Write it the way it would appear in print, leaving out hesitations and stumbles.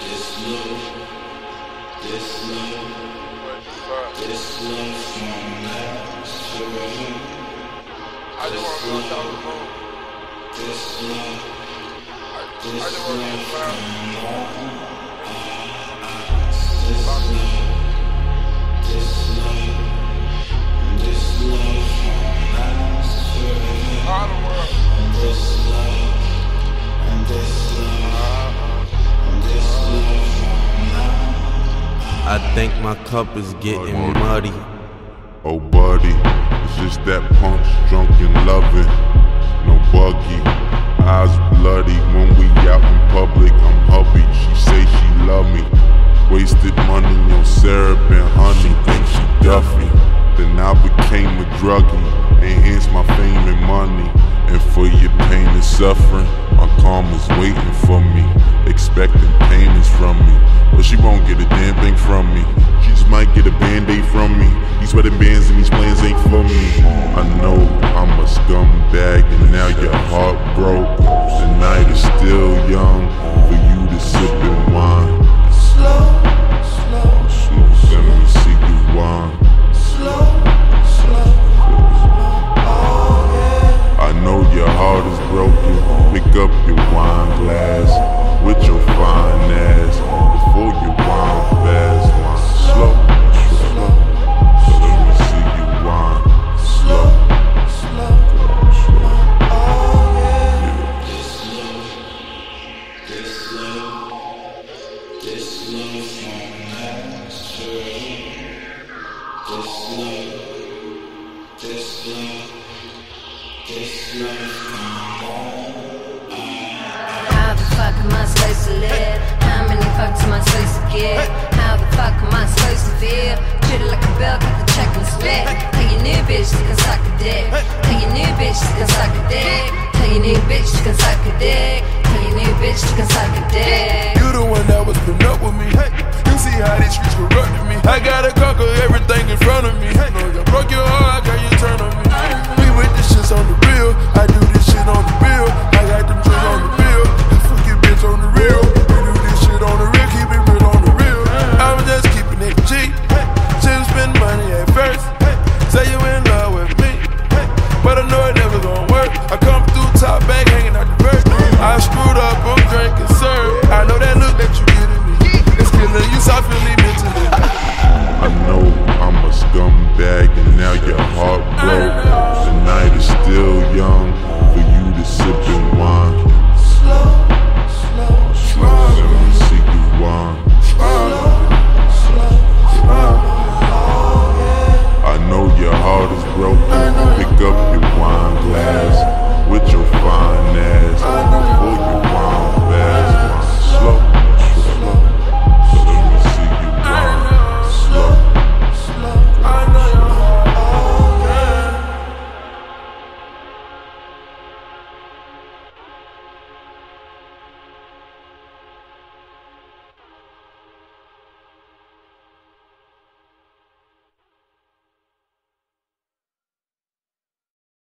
I think my cup is getting muddy. Oh buddy, it's just that punk's drunk and loving. No buggy, eyes bloody. When we out in public, I'm hubby. She say she love me. Wasted money on syrup and honey. Think she Duffy. Then I became a druggie. Enhanced my fame and money. And for your pain and suffering, my karma's waiting for me. Expecting payments from me, but she won't get a damn thing from me. She just might get a band-aid from me. These wedding bands and these plans ain't for me. I know I'm a scumbag and now your heart broke. The night is still young for you to sip and wine. Slow, slow, slow. Let me see you wine. Slow, slow. Oh yeah. I know your heart is broken. Pick up your wine glass with your fine ass before you wine fast. Wine slow, slow. So let me see you wine slow, slow, slow. Oh yeah. This love from natural. This love from home. How the fuck am I supposed to live? How many fucks am I supposed to give? How the fuck am I supposed to feel? Treat it like a bill, cut the check and split. Tell your new bitch she can suck a dick. Tell your new bitch she can suck a dick. Tell your new bitch she can suck a dick. Tell your new bitch she can suck a dick. You the one that was putting up with me. Hey, you see how these streets corrupted me. I got a conquer